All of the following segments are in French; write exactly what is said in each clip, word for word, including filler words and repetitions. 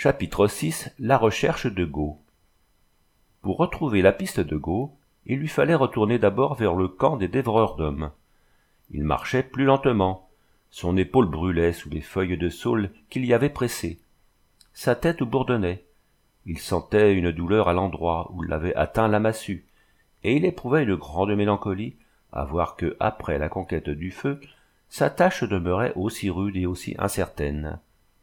Chapitre six. La recherche de Go. Pour retrouver la piste de Go, il lui fallait retourner d'abord vers le camp des dévoreurs d'hommes. Il marchait plus lentement, son épaule brûlait sous les feuilles de saule qu'il y avait pressées. Sa tête bourdonnait, il sentait une douleur à l'endroit où l'avait atteint la massue, et il éprouvait une grande mélancolie à voir que, après la conquête du feu, sa tâche demeurait aussi rude et aussi incertaine.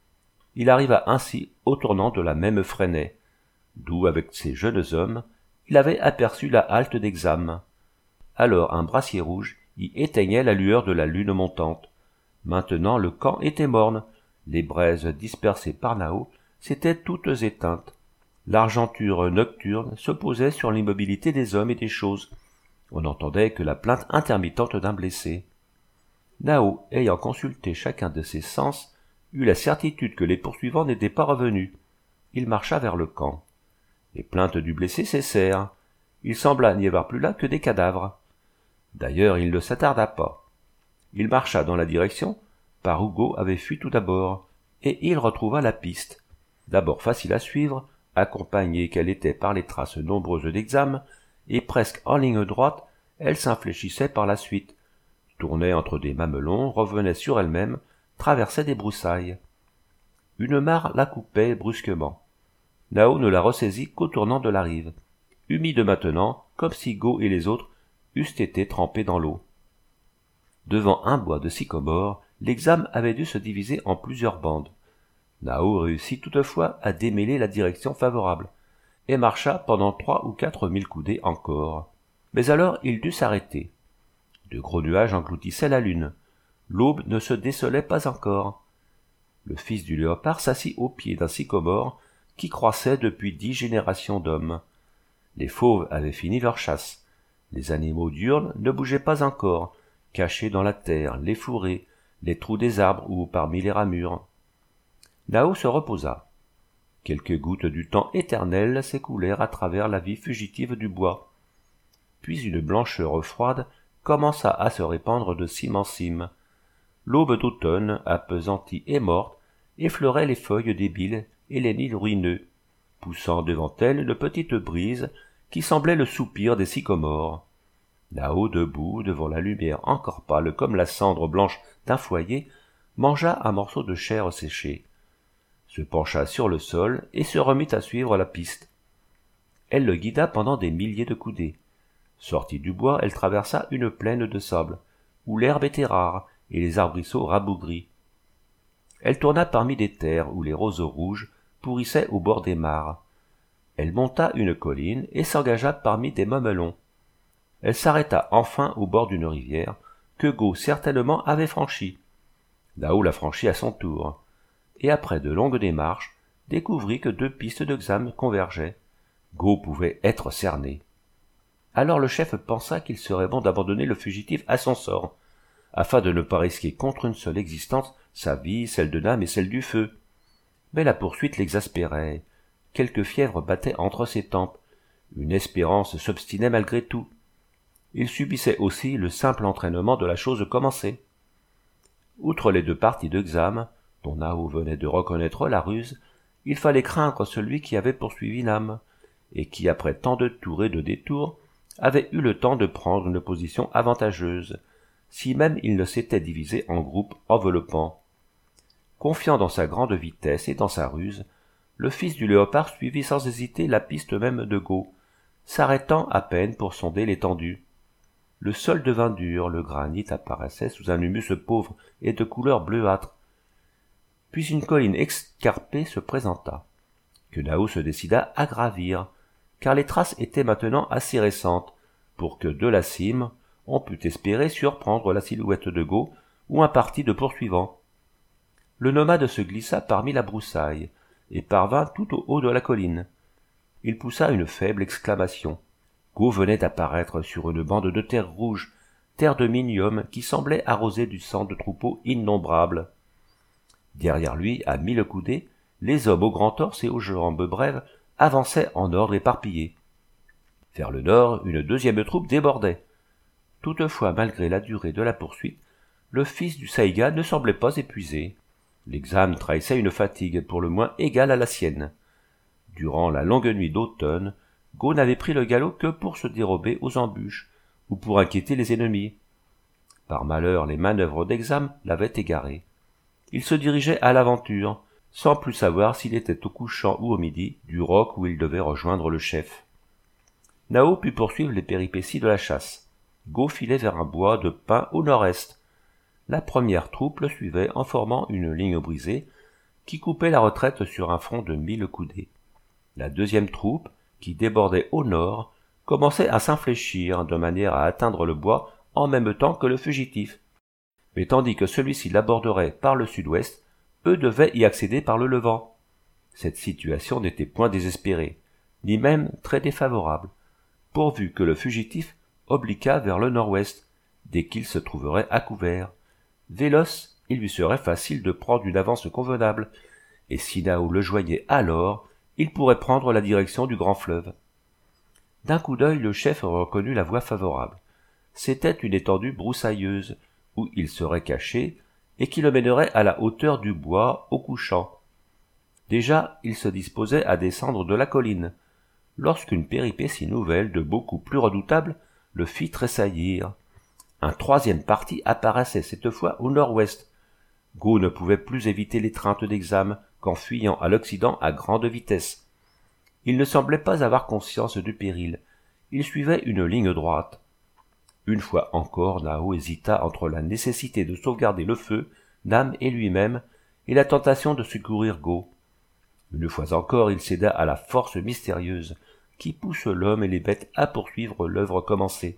Il arriva ainsi au tournant de la même Fresnaye, d'où, avec ses jeunes hommes, il avait aperçu la halte d'Exam. Alors un brassier rouge y éteignait la lueur de la lune montante. Maintenant le camp était morne, les braises dispersées par Nao s'étaient toutes éteintes. L'argenture nocturne se posait sur l'immobilité des hommes et des choses. On n'entendait que la plainte intermittente d'un blessé. Nao, ayant consulté chacun de ses sens, eut la certitude que les poursuivants n'étaient pas revenus. Il marcha vers le camp. Les plaintes du blessé cessèrent. Il sembla n'y avoir plus là que des cadavres. D'ailleurs, il ne s'attarda pas. Il marcha dans la direction par où Go avait fui tout d'abord, et il retrouva la piste. D'abord facile à suivre, accompagnée qu'elle était par les traces nombreuses d'Exam, et presque en ligne droite, elle s'infléchissait par la suite, tournait entre des mamelons, revenait sur elle-même, traversait des broussailles. Une mare la coupait brusquement. Nao ne la ressaisit qu'au tournant de la rive, humide maintenant, comme si Go et les autres eussent été trempés dans l'eau. Devant un bois de sycomore, l'Exam avait dû se diviser en plusieurs bandes. Nao réussit toutefois à démêler la direction favorable, et marcha pendant trois ou quatre mille coudées encore. Mais alors il dut s'arrêter. De gros nuages engloutissaient la lune. L'aube ne se décelait pas encore. Le fils du léopard s'assit au pied d'un sycomore qui croissait depuis dix générations d'hommes. Les fauves avaient fini leur chasse. Les animaux diurnes ne bougeaient pas encore, cachés dans la terre, les fourrés, les trous des arbres ou parmi les ramures. Nao se reposa. Quelques gouttes du temps éternel s'écoulèrent à travers la vie fugitive du bois. Puis une blancheur froide commença à se répandre de cime en cime. L'aube d'automne, appesantie et morte, effleurait les feuilles débiles et les nids ruineux, poussant devant elle une petite brise qui semblait le soupir des sycomores. Nao, debout, devant la lumière encore pâle comme la cendre blanche d'un foyer, mangea un morceau de chair séchée, se pencha sur le sol et se remit à suivre la piste. Elle le guida pendant des milliers de coudées. Sortie du bois, elle traversa une plaine de sable, où l'herbe était rare et les arbrisseaux rabougris. Elle tourna parmi des terres où les roseaux rouges pourrissaient au bord des mares. Elle monta une colline et s'engagea parmi des mamelons. Elle s'arrêta enfin au bord d'une rivière que Go certainement avait franchie. Nao la franchit à son tour, et après de longues démarches, découvrit que deux pistes d'Exam convergeaient. Go pouvait être cerné. Alors le chef pensa qu'il serait bon d'abandonner le fugitif à son sort, afin de ne pas risquer contre une seule existence sa vie, celle de Nam et celle du feu. Mais la poursuite l'exaspérait. Quelque fièvre battait entre ses tempes. Une espérance s'obstinait malgré tout. Il subissait aussi le simple entraînement de la chose commencée. Outre les deux parties d'Exam, dont Nao venait de reconnaître la ruse, il fallait craindre celui qui avait poursuivi Nam, et qui, après tant de tours et de détours, avait eu le temps de prendre une position avantageuse, si même il ne s'était divisé en groupes enveloppants. Confiant dans sa grande vitesse et dans sa ruse, le fils du léopard suivit sans hésiter la piste même de Go, s'arrêtant à peine pour sonder l'étendue. Le sol devint dur, le granit apparaissait sous un humus pauvre et de couleur bleuâtre. Puis une colline escarpée se présenta, que Nao se décida à gravir, car les traces étaient maintenant assez récentes pour que de la cime on pût espérer surprendre la silhouette de Go ou un parti de poursuivants. Le nomade se glissa parmi la broussaille et parvint tout au haut de la colline. Il poussa une faible exclamation. Go venait d'apparaître sur une bande de terre rouge, terre de minium qui semblait arrosée du sang de troupeaux innombrables. Derrière lui, à mille coudées, les hommes au grand torse et aux jambes brèves avançaient en ordre éparpillé. Vers le nord, une deuxième troupe débordait. Toutefois, malgré la durée de la poursuite, le fils du Saïga ne semblait pas épuisé. L'examen trahissait une fatigue pour le moins égale à la sienne. Durant la longue nuit d'automne, Go n'avait pris le galop que pour se dérober aux embûches ou pour inquiéter les ennemis. Par malheur, les manœuvres d'examen l'avaient égaré. Il se dirigeait à l'aventure, sans plus savoir s'il était au couchant ou au midi du roc où il devait rejoindre le chef. Nao put poursuivre les péripéties de la chasse. Go filait vers un bois de pins au nord-est. La première troupe le suivait en formant une ligne brisée qui coupait la retraite sur un front de mille coudées. La deuxième troupe, qui débordait au nord, commençait à s'infléchir de manière à atteindre le bois en même temps que le fugitif. Mais tandis que celui-ci l'aborderait par le sud-ouest, eux devaient y accéder par le levant. Cette situation n'était point désespérée, ni même très défavorable, pourvu que le fugitif obliquât vers le nord-ouest, dès qu'il se trouverait à couvert. Véloce, il lui serait facile de prendre une avance convenable, et si Nao le joignait alors, il pourrait prendre la direction du grand fleuve. D'un coup d'œil, le chef reconnut la voie favorable. C'était une étendue broussailleuse, où il serait caché, et qui le mènerait à la hauteur du bois au couchant. Déjà, il se disposait à descendre de la colline, lorsqu'une péripétie nouvelle de beaucoup plus redoutable le fit tressaillir. Un troisième parti apparaissait cette fois au nord-ouest. Go ne pouvait plus éviter l'étreinte d'examen qu'en fuyant à l'Occident à grande vitesse. Il ne semblait pas avoir conscience du péril. Il suivait une ligne droite. Une fois encore, Nao hésita entre la nécessité de sauvegarder le feu, Nam et lui-même, et la tentation de secourir Go. Une fois encore, il céda à la force mystérieuse qui pousse l'homme et les bêtes à poursuivre l'œuvre commencée.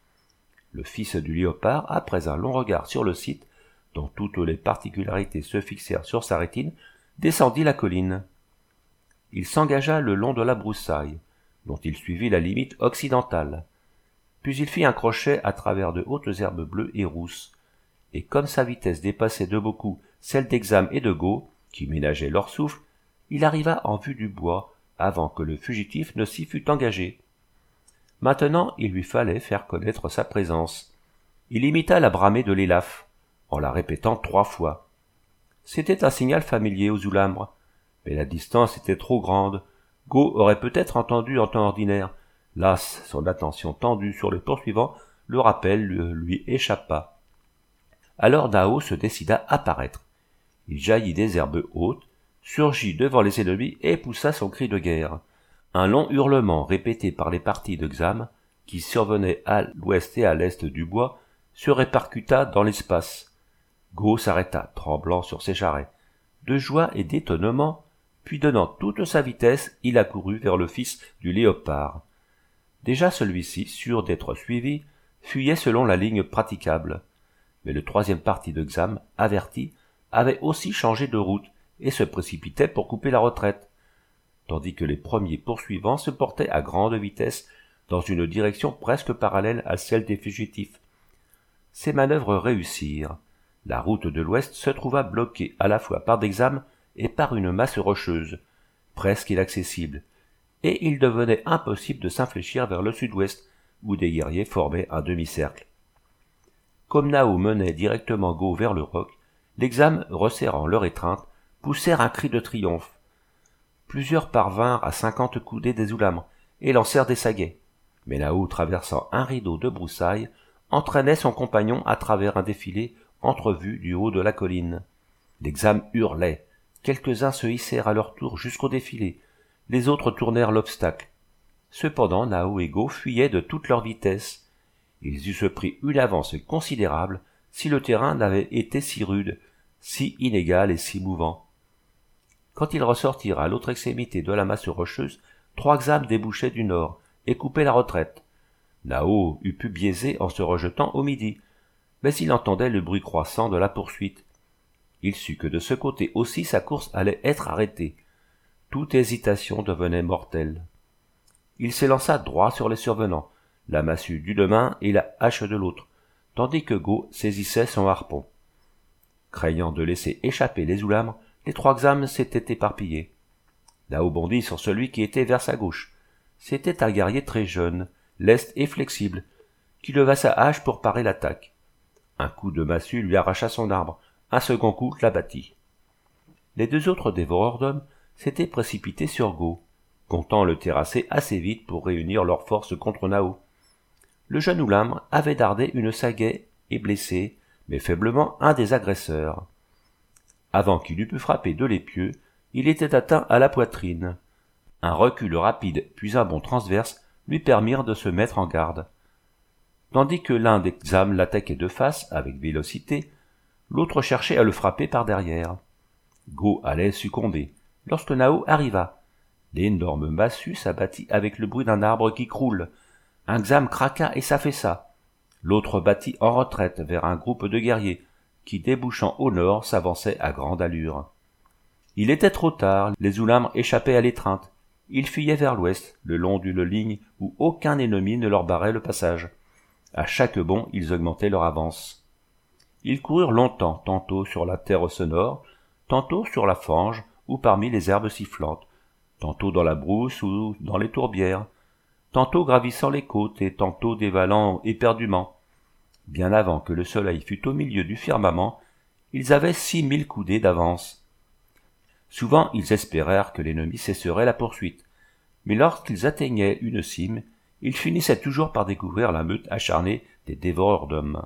Le fils du léopard, après un long regard sur le site, dont toutes les particularités se fixèrent sur sa rétine, descendit la colline. Il s'engagea le long de la broussaille, dont il suivit la limite occidentale. Puis il fit un crochet à travers de hautes herbes bleues et rousses, et comme sa vitesse dépassait de beaucoup celle d'Exam et de Go, qui ménageaient leur souffle, il arriva en vue du bois avant que le fugitif ne s'y fût engagé. Maintenant, il lui fallait faire connaître sa présence. Il imita la bramée de l'élaphe, en la répétant trois fois. C'était un signal familier aux Oulambres, mais la distance était trop grande. Go aurait peut-être entendu en temps ordinaire. Las, son attention tendue sur le poursuivant, le rappel lui échappa. Alors Nao se décida à paraître. Il jaillit des herbes hautes, surgit devant les ennemis et poussa son cri de guerre. Un long hurlement répété par les partis de Xam, qui survenaient à l'ouest et à l'est du bois, se répercuta dans l'espace. Go s'arrêta, tremblant sur ses jarrets. De joie et d'étonnement, puis donnant toute sa vitesse, il accourut vers le fils du léopard. Déjà celui-ci, sûr d'être suivi, fuyait selon la ligne praticable. Mais le troisième parti de Xam, averti, avait aussi changé de route et se précipitait pour couper la retraite, tandis que les premiers poursuivants se portaient à grande vitesse dans une direction presque parallèle à celle des fugitifs. Ces manœuvres réussirent. La route de l'ouest se trouva bloquée à la fois par des Xam et par une masse rocheuse, presque inaccessible, et il devenait impossible de s'infléchir vers le sud-ouest, où des guerriers formaient un demi-cercle. Comme Nao menait directement Go vers le roc, les Xam, resserrant leur étreinte, poussèrent un cri de triomphe. Plusieurs parvinrent à cinquante coudées des Oulambres et lancèrent des saguets, mais Nao, traversant un rideau de broussailles, entraînait son compagnon à travers un défilé entrevu du haut de la colline. Les Xam hurlaient, quelques-uns se hissèrent à leur tour jusqu'au défilé, les autres tournèrent l'obstacle. Cependant, Nao et Go fuyaient de toute leur vitesse. Ils eussent pris une avance considérable si le terrain n'avait été si rude, si inégal et si mouvant. Quand ils ressortirent à l'autre extrémité de la masse rocheuse, trois Xam débouchaient du nord et coupaient la retraite. Nao eût pu biaiser en se rejetant au midi, mais il entendait le bruit croissant de la poursuite. Il sut que de ce côté aussi sa course allait être arrêtée. Toute hésitation devenait mortelle. Il s'élança droit sur les survenants, la massue d'une main et la hache de l'autre, tandis que Go saisissait son harpon. Craignant de laisser échapper les Oulambres, les trois Xam s'étaient éparpillés. Nao bondit sur celui qui était vers sa gauche. C'était un guerrier très jeune, leste et flexible, qui leva sa hache pour parer l'attaque. Un coup de massue lui arracha son arbre, un second coup l'abattit. les deux autres dévoreurs d'hommes s'étaient précipités sur Go, comptant le terrasser assez vite pour réunir leurs forces contre Nao. Le jeune Ulamre avait dardé une sagaie et blessé, mais faiblement, un des agresseurs. Avant qu'il eût pu frapper de l'épieu, il était atteint à la poitrine. Un recul rapide puis un bond transverse lui permirent de se mettre en garde. Tandis que l'un des Xams l'attaquait de face, avec vélocité, l'autre cherchait à le frapper par derrière. Go allait succomber, lorsque Nao arriva. L'énorme massue s'abattit avec le bruit d'un arbre qui croule. Un Xam craqua et s'affaissa. L'autre battit en retraite vers un groupe de guerriers, qui, débouchant au nord, s'avançait à grande allure. Il était trop tard, les Ulamres échappaient à l'étreinte. Ils fuyaient vers l'ouest, le long d'une ligne où aucun ennemi ne leur barrait le passage. À chaque bond, ils augmentaient leur avance. Ils coururent longtemps, tantôt sur la terre sonore, tantôt sur la fange ou parmi les herbes sifflantes, tantôt dans la brousse ou dans les tourbières, tantôt gravissant les côtes et tantôt dévalant éperdument. Bien avant que le soleil fût au milieu du firmament, ils avaient six mille coudées d'avance. Souvent ils espérèrent que l'ennemi cesserait la poursuite, mais lorsqu'ils atteignaient une cime, ils finissaient toujours par découvrir la meute acharnée des dévoreurs d'hommes.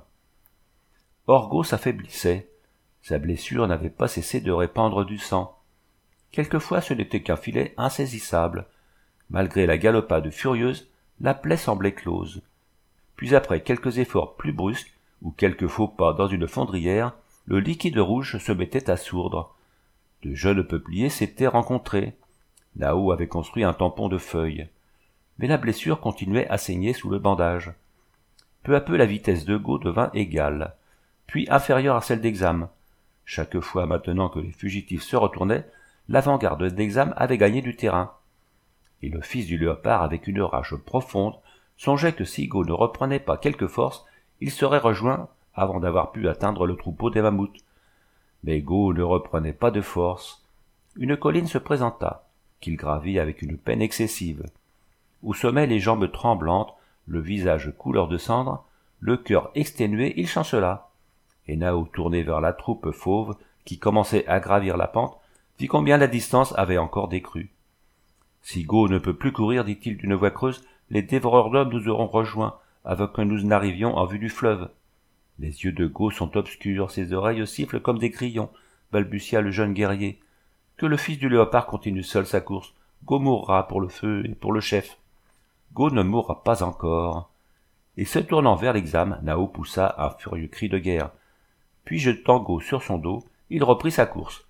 Or Go s'affaiblissait, sa blessure n'avait pas cessé de répandre du sang. Quelquefois ce n'était qu'un filet insaisissable. Malgré la galopade furieuse, la plaie semblait close. Puis après quelques efforts plus brusques, ou quelques faux pas dans une fondrière, le liquide rouge se mettait à sourdre. De jeunes peupliers s'étaient rencontrés. Nao avait construit un tampon de feuilles. Mais la blessure continuait à saigner sous le bandage. Peu à peu la vitesse de Go devint égale, puis inférieure à celle des Xam. Chaque fois maintenant que les fugitifs se retournaient, l'avant-garde des Xam avait gagné du terrain. Et le fils du léopard, avec une rage profonde, songeait que si Go ne reprenait pas quelque force, il serait rejoint avant d'avoir pu atteindre le troupeau des mammouths. Mais Go ne reprenait pas de force. Une colline se présenta, qu'il gravit avec une peine excessive. Au sommet, les jambes tremblantes, le visage couleur de cendre, le cœur exténué, il chancela. Et Nao, tourné vers la troupe fauve, qui commençait à gravir la pente, vit combien la distance avait encore décru. « Si Go ne peut plus courir, dit-il d'une voix creuse, les dévoreurs d'hommes nous auront rejoints, avant que nous n'arrivions en vue du fleuve. » Les yeux de Go sont obscurs, ses oreilles sifflent comme des grillons, balbutia le jeune guerrier. Que le fils du léopard continue seul sa course. Go mourra pour le feu et pour le chef. Go ne mourra pas encore. Et se tournant vers les Xam, Nao poussa un furieux cri de guerre. Puis jetant Go sur son dos, il reprit sa course.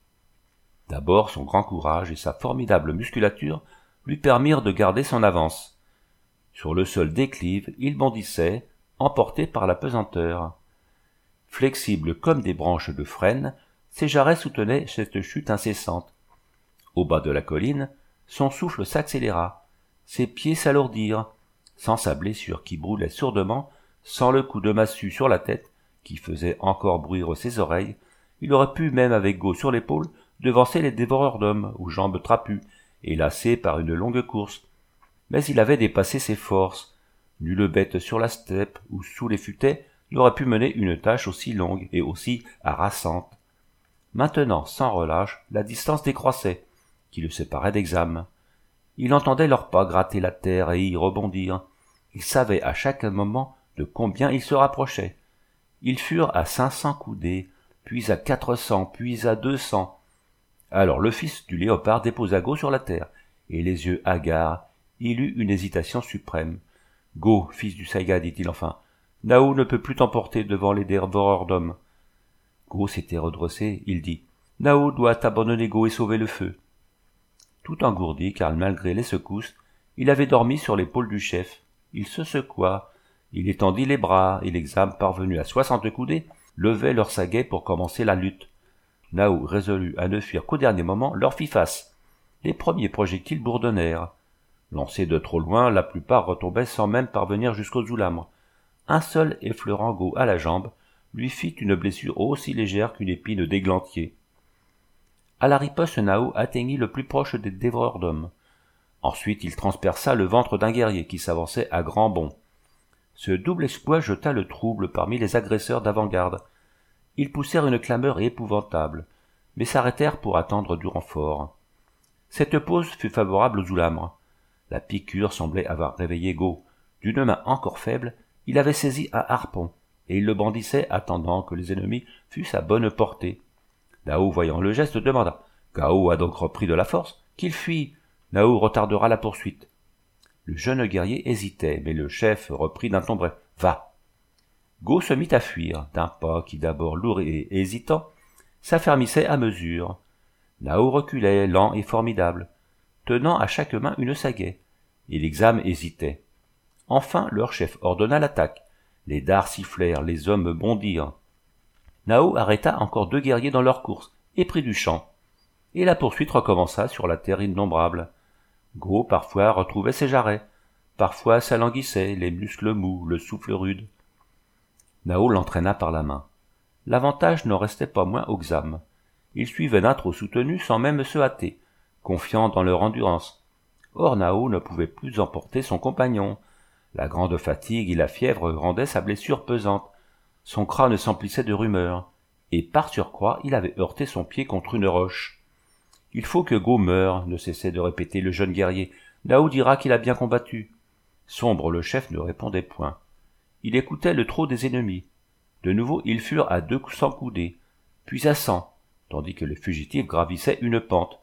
D'abord son grand courage et sa formidable musculature lui permirent de garder son avance. Sur le sol déclive, il bondissait, emporté par la pesanteur. Flexible comme des branches de frêne, ses jarrets soutenaient cette chute incessante. Au bas de la colline, son souffle s'accéléra, ses pieds s'alourdirent, sans sa blessure qui brûlait sourdement, sans le coup de massue sur la tête, qui faisait encore bruire ses oreilles, il aurait pu, même avec Go sur l'épaule, devancer les dévoreurs d'hommes, aux jambes trapues, et lassés par une longue course. Mais il avait dépassé ses forces. Nulle bête sur la steppe ou sous les futaies n'aurait pu mener une tâche aussi longue et aussi harassante. Maintenant, sans relâche, la distance décroissait, qui le séparait des Xam. Il entendait leurs pas gratter la terre et y rebondir. Il savait à chaque moment de combien ils se rapprochaient. Ils furent à cinq cents coudées, puis à quatre cents, puis à deux cents. Alors le fils du léopard déposa Go sur la terre, et les yeux hagards, il eut une hésitation suprême. « Go, fils du Saiga, dit-il enfin, Nao ne peut plus t'emporter devant les dévoreurs d'hommes. » Go s'était redressé, il dit « Nao doit abandonner Go et sauver le feu. » Tout engourdi, car malgré les secousses, il avait dormi sur l'épaule du chef. Il se secoua, il étendit les bras, et les Xam, parvenus à soixante coudées, levaient leurs saguets pour commencer la lutte. Nao, résolu à ne fuir qu'au dernier moment, leur fit face. Les premiers projectiles bourdonnèrent. Lancés de trop loin, la plupart retombaient sans même parvenir jusqu'aux Ulamres. Un seul, effleurant Go à la jambe, lui fit une blessure aussi légère qu'une épine d'églantier. À la riposte, Nao atteignit le plus proche des dévoreurs d'hommes. Ensuite, il transperça le ventre d'un guerrier qui s'avançait à grands bonds. Ce double exploit jeta le trouble parmi les agresseurs d'avant-garde. Ils poussèrent une clameur épouvantable, mais s'arrêtèrent pour attendre du renfort. Cette pause fut favorable aux Ulamres. La piqûre semblait avoir réveillé Go. D'une main encore faible, il avait saisi un harpon, et il le brandissait attendant que les ennemis fussent à bonne portée. Nao, voyant le geste, demanda « Gao a donc repris de la force, qu'il fuit. Nao retardera la poursuite. » Le jeune guerrier hésitait, mais le chef reprit d'un ton bref « Va !» Go se mit à fuir, d'un pas qui, d'abord lourd et hésitant, s'affermissait à mesure. Nao reculait, lent et formidable, tenant à chaque main une sagaie, et l'exame hésitait. Enfin leur chef ordonna l'attaque. Les dards sifflèrent, les hommes bondirent. Nao arrêta encore deux guerriers dans leur course, et prit du champ. Et la poursuite recommença sur la terre innombrable. Go parfois retrouvait ses jarrets, parfois s'alanguissait, les muscles mous, le souffle rude. Nao l'entraîna par la main. L'avantage n'en restait pas moins aux Xam. Ils suivaient d'un trot soutenu sans même se hâter, confiants dans leur endurance. Or Nao ne pouvait plus emporter son compagnon. La grande fatigue et la fièvre rendaient sa blessure pesante. Son crâne s'emplissait de rumeurs, et par surcroît il avait heurté son pied contre une roche. « Il faut que Go meure », ne cessait de répéter le jeune guerrier. « Nao dira qu'il a bien combattu. » Sombre le chef ne répondait point. Il écoutait le trot des ennemis. De nouveau ils furent à deux cents coudées, puis à cent, tandis que le fugitif gravissait une pente.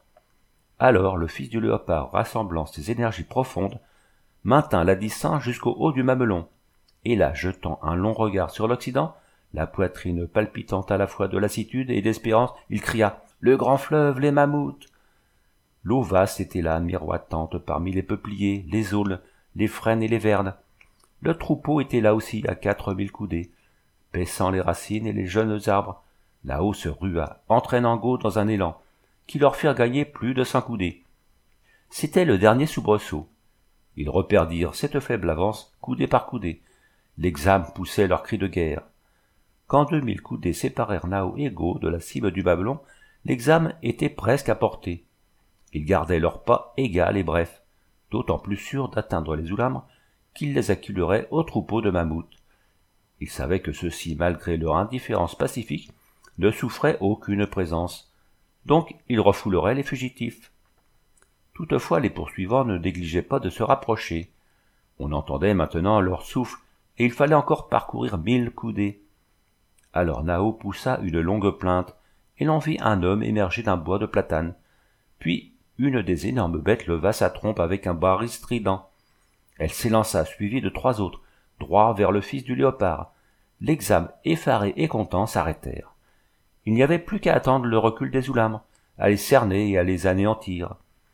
Alors le fils du léopard, rassemblant ses énergies profondes, maintint la distance jusqu'au haut du mamelon, et là, jetant un long regard sur l'Occident, la poitrine palpitante à la fois de lassitude et d'espérance, il cria « Le grand fleuve, les mammouths !» L'eau vaste était là, miroitante parmi les peupliers, les aules, les frênes et les vernes. Le troupeau était là aussi à quatre mille coudées, paissant les racines et les jeunes arbres. Nao se rua, entraînant Go dans un élan, qui leur firent gagner plus de cent coudées. C'était le dernier soubresaut. Ils reperdirent cette faible avance, coudée par coudée. Les Xam poussaient leurs cris de guerre. Quand deux mille coudées séparèrent Nao et Go de la cible du Babylon, les Xam étaient presque à portée. Ils gardaient leur pas égal et bref, d'autant plus sûrs d'atteindre les Ulamres qu'ils les acculeraient au troupeau de mammouths. Ils savaient que ceux-ci, malgré leur indifférence pacifique, ne souffraient aucune présence, donc ils refouleraient les fugitifs. Toutefois les poursuivants ne négligeaient pas de se rapprocher. On entendait maintenant leur souffle, et il fallait encore parcourir mille coudées. Alors Nao poussa une longue plainte, et l'on vit un homme émerger d'un bois de platane. Puis une des énormes bêtes leva sa trompe avec un baril strident. Elle s'élança, suivie de trois autres, droit vers le fils du léopard. Les Xam, effarés et contents, s'arrêtèrent. Il n'y avait plus qu'à attendre le recul des Ulamres, à les cerner et à les anéantir.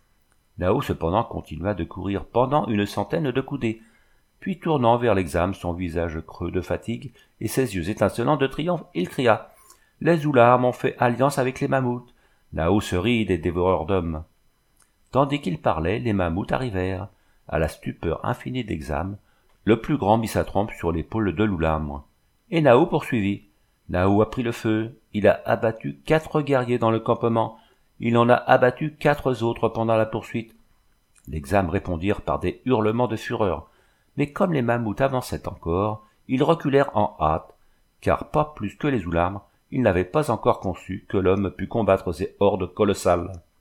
Nao cependant continua de courir pendant une centaine de coudées, puis tournant vers les Xam son visage creux de fatigue et ses yeux étincelants de triomphe, il cria « Les Ulamres ont fait alliance avec les mammouths. Nao se rit des dévoreurs d'hommes. » Tandis qu'il parlait, les mammouths arrivèrent. À la stupeur infinie des Xam, le plus grand mit sa trompe sur l'épaule de l'Ulamre. Et Nao poursuivit. Nao a pris le feu, il a abattu quatre guerriers dans le campement, il en a abattu quatre autres pendant la poursuite. Les Xam répondirent par des hurlements de fureur, mais comme les mammouths avançaient encore, ils reculèrent en hâte, car pas plus que les Ulamres, ils n'avaient pas encore conçu que l'homme pût combattre ces hordes colossales.